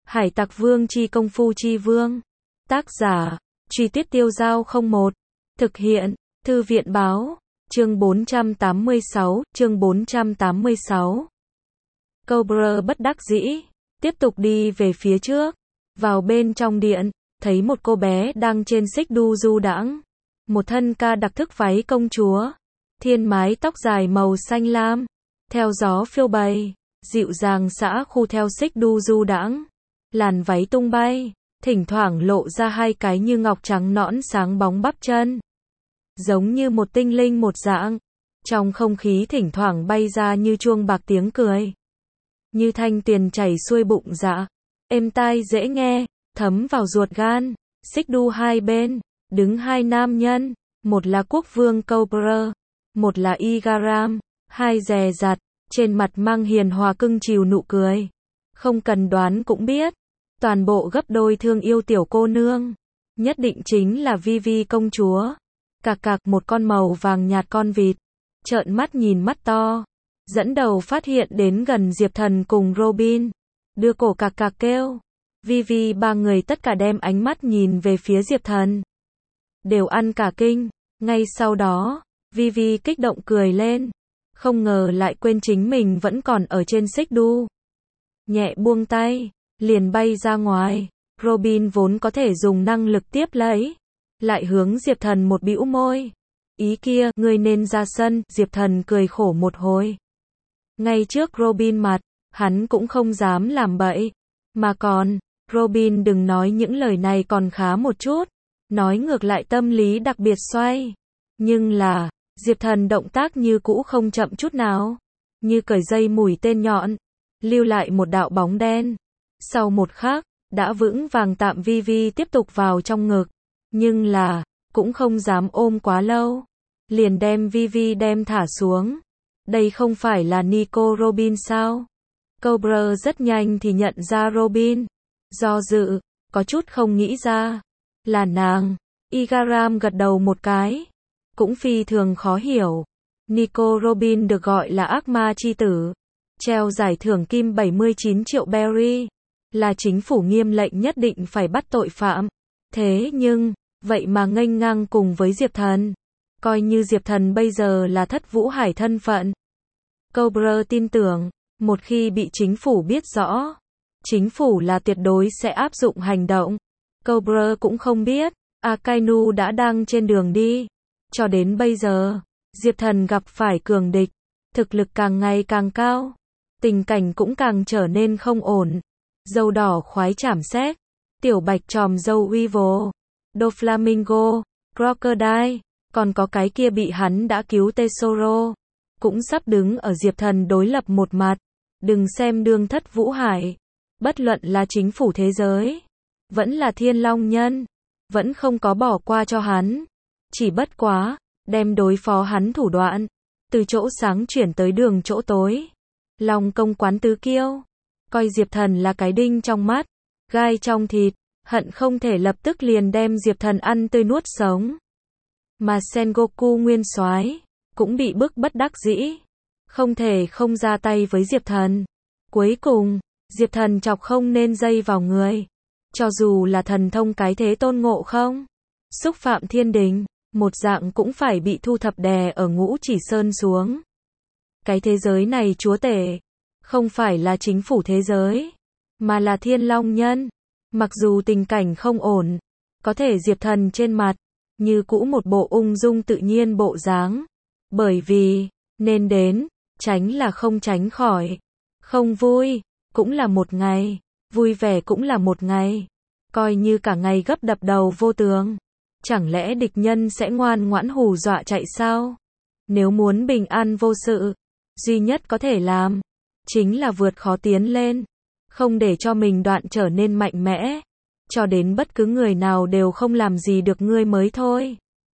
Hải Tặc Vương chi công phu chi vương. Tác giả, Truy Tuyết Tiêu Dao 01. Thực hiện, Thư viện báo. Chương 486, chương 486. Cobra bất đắc dĩ, tiếp tục đi về phía trước. Vào bên trong điện, thấy một cô bé đang trên xích đu du đãng. Một thân ca đặc thức váy công chúa. Thiên mái tóc dài màu xanh lam. Theo gió phiêu bày, dịu dàng xõa khu theo xích đu du đãng. Làn váy tung bay, thỉnh thoảng lộ ra hai cái như ngọc trắng nõn sáng bóng bắp chân. Giống như một tinh linh một dạng. Trong không khí thỉnh thoảng bay ra như chuông bạc tiếng cười. Như thanh tuyền chảy xuôi bụng dạ. Êm tai dễ nghe, thấm vào ruột gan. Xích đu hai bên, đứng hai nam nhân. Một là quốc vương Cobra, một là Igaram. Hai dè dặt, trên mặt mang hiền hòa cưng chiều nụ cười. Không cần đoán cũng biết, toàn bộ gấp đôi thương yêu tiểu cô nương. Nhất định chính là Vivi công chúa. Cạc cạc, một con màu vàng nhạt con vịt. Trợn mắt nhìn mắt to. Dẫn đầu phát hiện đến gần Diệp Thần cùng Robin. Đưa cổ cạc cạc kêu. Vivi ba người tất cả đem ánh mắt nhìn về phía Diệp Thần. Đều ăn cả kinh. Ngay sau đó, Vivi kích động cười lên. Không ngờ lại quên chính mình vẫn còn ở trên xích đu. Nhẹ buông tay, liền bay ra ngoài. Robin vốn có thể dùng năng lực tiếp lấy. Lại hướng Diệp Thần một bĩu môi. Ý kia, ngươi nên ra sân. Diệp Thần cười khổ một hồi. Ngay trước Robin mặt, hắn cũng không dám làm bậy. Mà còn, Robin đừng nói những lời này còn khá một chút. Nói ngược lại tâm lý đặc biệt xoay. Nhưng là, Diệp Thần động tác như cũ không chậm chút nào. Như cởi dây mũi tên nhọn. Lưu lại một đạo bóng đen. Sau một khắc, đã vững vàng tạm Vivi tiếp tục vào trong ngực. Nhưng là, cũng không dám ôm quá lâu. Liền đem Vivi đem thả xuống. Đây không phải là Nico Robin sao? Cobra rất nhanh thì nhận ra Robin. Do dự, có chút không nghĩ ra. Là nàng. Igaram gật đầu một cái. Cũng phi thường khó hiểu. Nico Robin được gọi là ác ma chi tử. Treo giải thưởng kim 79 triệu berry. Là chính phủ nghiêm lệnh nhất định phải bắt tội phạm. Thế nhưng, vậy mà nghênh ngang cùng với Diệp Thần. Coi như Diệp Thần bây giờ là Thất Vũ Hải thân phận. Cobra tin tưởng, một khi bị chính phủ biết rõ, chính phủ là tuyệt đối sẽ áp dụng hành động. Cobra cũng không biết, Akainu đã đang trên đường đi. Cho đến bây giờ, Diệp Thần gặp phải cường địch, thực lực càng ngày càng cao, tình cảnh cũng càng trở nên không ổn. Dâu đỏ khoái chảm xét, tiểu bạch tròm dâu Evil, Doflamingo, Crocodile, còn có cái kia bị hắn đã cứu Tesoro, cũng sắp đứng ở Diệp Thần đối lập một mặt. Đừng xem đương Thất Vũ Hải, bất luận là chính phủ thế giới, vẫn là Thiên Long Nhân, vẫn không có bỏ qua cho hắn. Chỉ bất quá, đem đối phó hắn thủ đoạn, từ chỗ sáng chuyển tới đường chỗ tối. Long công quán tứ kiêu, coi Diệp Thần là cái đinh trong mắt, gai trong thịt, hận không thể lập tức liền đem Diệp Thần ăn tươi nuốt sống. Mà Sengoku nguyên soái cũng bị bức bất đắc dĩ, không thể không ra tay với Diệp Thần. Cuối cùng, Diệp Thần chọc không nên dây vào người. Cho dù là thần thông cái thế Tôn Ngộ Không, xúc phạm thiên đình, một dạng cũng phải bị thu thập đè ở Ngũ Chỉ Sơn xuống. Cái thế giới này chúa tể, không phải là chính phủ thế giới, mà là Thiên Long Nhân. Mặc dù tình cảnh không ổn, có thể Diệp Thần trên mặt, như cũ một bộ ung dung tự nhiên bộ dáng. Bởi vì, nên đến, tránh là không tránh khỏi. Không vui, cũng là một ngày, vui vẻ cũng là một ngày. Coi như cả ngày gấp đập đầu vô tường. Chẳng lẽ địch nhân sẽ ngoan ngoãn hù dọa chạy sao? Nếu muốn bình an vô sự, duy nhất có thể làm, chính là vượt khó tiến lên. Không để cho mình đoạn trở nên mạnh mẽ. Cho đến bất cứ người nào đều không làm gì được ngươi mới thôi.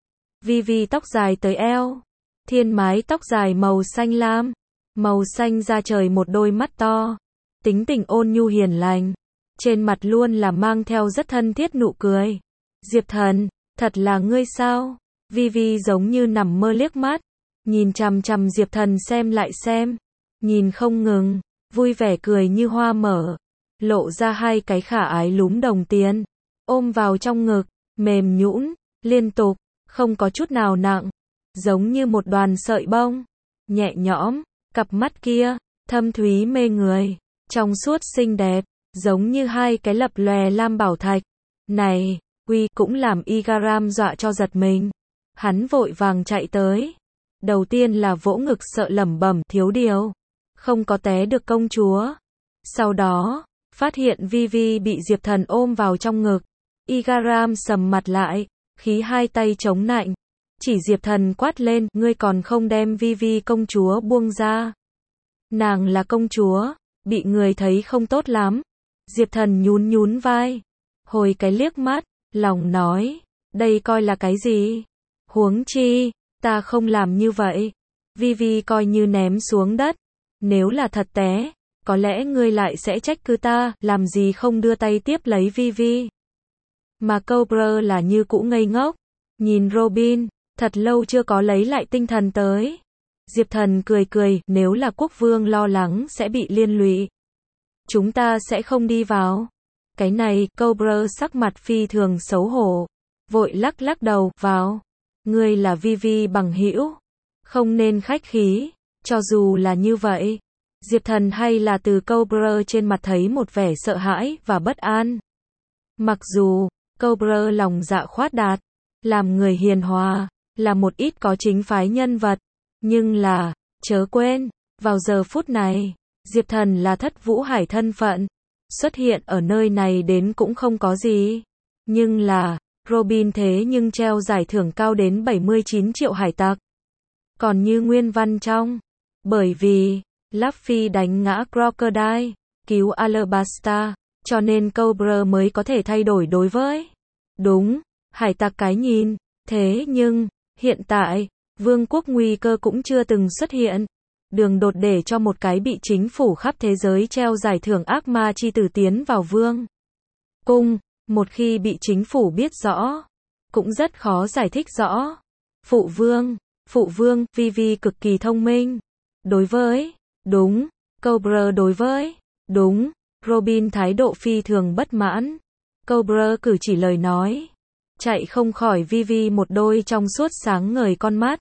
Vivi tóc dài tới eo. Thiên mái tóc dài màu xanh lam. Màu xanh da trời, một đôi mắt to. Tính tình ôn nhu hiền lành. Trên mặt luôn là mang theo rất thân thiết nụ cười. Diệp Thần, thật là ngươi sao? Vivi giống như nằm mơ liếc mắt. Nhìn chằm chằm Diệp Thần xem lại xem. Nhìn không ngừng, vui vẻ cười như hoa mở. lộ ra hai cái khả ái lúm đồng tiền, ôm vào trong ngực, mềm nhũn, liên tục, không có chút nào nặng, giống như một đoàn sợi bông, nhẹ nhõm, cặp mắt kia, thâm thúy mê người, trong suốt xinh đẹp, giống như hai cái lập lòe lam bảo thạch. Này, uy cũng làm Igaram dọa cho giật mình. Hắn vội vàng chạy tới. Đầu tiên là vỗ ngực sợ lẩm bẩm thiếu điều. Không có té được công chúa. Sau đó, phát hiện Vivi bị Diệp Thần ôm vào trong ngực. Igaram sầm mặt lại, khí hai tay chống nạnh. Chỉ Diệp Thần quát lên, ngươi còn không đem Vivi công chúa buông ra. Nàng là công chúa, bị người thấy không tốt lắm. Diệp Thần nhún nhún vai, hồi cái liếc mắt, lòng nói, đây coi là cái gì? Huống chi, ta không làm như vậy. Vivi coi như ném xuống đất. Nếu là thật té, có lẽ ngươi lại sẽ trách cứ ta, làm gì không đưa tay tiếp lấy Vivi. Mà Cobra là như cũ ngây ngốc, nhìn Robin, thật lâu chưa có lấy lại tinh thần tới. Diệp Thần cười cười, nếu là quốc vương lo lắng sẽ bị liên lụy. Chúng ta sẽ không đi vào. Cái này, Cobra sắc mặt phi thường xấu hổ. Vội lắc lắc đầu, vào. Ngươi là Vivi bằng hữu. Không nên khách khí. Cho dù là như vậy. Diệp Thần hay là từ Cobra trên mặt thấy một vẻ sợ hãi và bất an. Mặc dù, Cobra lòng dạ khoát đạt, làm người hiền hòa, là một ít có chính phái nhân vật. Nhưng là, chớ quên, vào giờ phút này, Diệp Thần là Thất Vũ Hải thân phận, xuất hiện ở nơi này đến cũng không có gì. Nhưng là, Robin thế nhưng treo giải thưởng cao đến 79 triệu hải tặc. Còn như nguyên văn trong, bởi vì, Luffy đánh ngã Crocodile, cứu Alabasta, cho nên Cobra mới có thể thay đổi đối với. Đúng, hải tặc cái nhìn, thế nhưng, hiện tại, vương quốc nguy cơ cũng chưa từng xuất hiện. Đường đột để cho một cái bị chính phủ khắp thế giới treo giải thưởng ác ma chi tử tiến vào vương cung, một khi bị chính phủ biết rõ, cũng rất khó giải thích rõ. Phụ vương, Vivi cực kỳ thông minh. Đối với, đúng, Cobra đối với, đúng, Robin thái độ phi thường bất mãn. Cobra cử chỉ lời nói, chạy không khỏi Vivi một đôi trong suốt sáng ngời con mắt.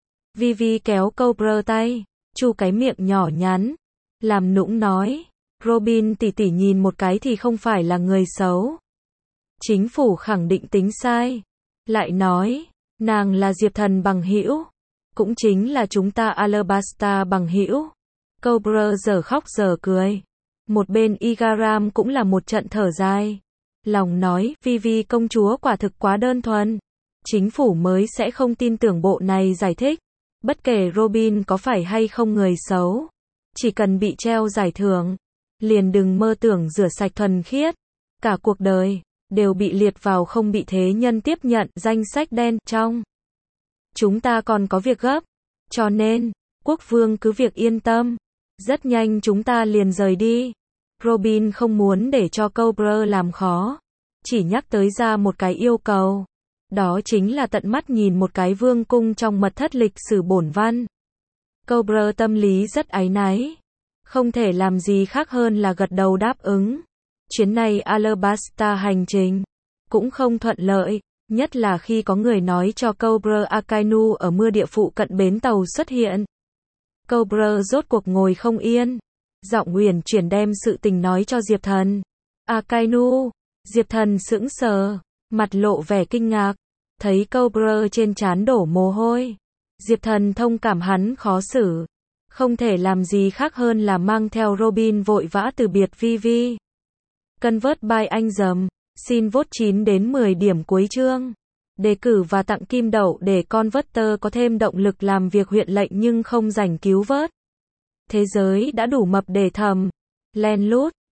Vivi kéo Cobra tay, chu cái miệng nhỏ nhắn, làm nũng nói, Robin tỷ tỷ nhìn một cái thì không phải là người xấu. Chính phủ khẳng định tính sai. Lại nói, nàng là Diệp Thần bằng hữu, cũng chính là chúng ta Alabasta bằng hữu. Cobra giờ khóc giờ cười. Một bên Igaram cũng là một trận thở dài. Lòng nói, Vivi công chúa quả thực quá đơn thuần. Chính phủ mới sẽ không tin tưởng bộ này giải thích. Bất kể Robin có phải hay không người xấu, chỉ cần bị treo giải thưởng, liền đừng mơ tưởng rửa sạch thuần khiết. Cả cuộc đời, đều bị liệt vào không bị thế nhân tiếp nhận danh sách đen trong. Chúng ta còn có việc gấp, cho nên, quốc vương cứ việc yên tâm. Rất nhanh chúng ta liền rời đi. Robin không muốn để cho Cobra làm khó, chỉ nhắc tới ra một cái yêu cầu. Đó chính là tận mắt nhìn một cái vương cung trong mật thất lịch sử bổn văn. Cobra tâm lý rất áy náy, không thể làm gì khác hơn là gật đầu đáp ứng. Chuyến này Alabasta hành trình cũng không thuận lợi, nhất là khi có người nói cho Cobra Akainu ở mưa địa phụ cận bến tàu xuất hiện. Cobra rốt cuộc ngồi không yên, giọng uyển chuyển đem sự tình nói cho Diệp Thần. Akainu, Diệp Thần sững sờ, mặt lộ vẻ kinh ngạc, thấy Cobra trên trán đổ mồ hôi. Diệp Thần thông cảm hắn khó xử, không thể làm gì khác hơn là mang theo Robin vội vã từ biệt Vivi. Convert by anh dầm, xin vote 9 đến 10 điểm cuối chương. Đề cử và tặng kim đậu để Converter có thêm động lực làm việc huyện lệnh nhưng không rảnh cứu vớt. Thế giới đã đủ mập để thầm, len lút.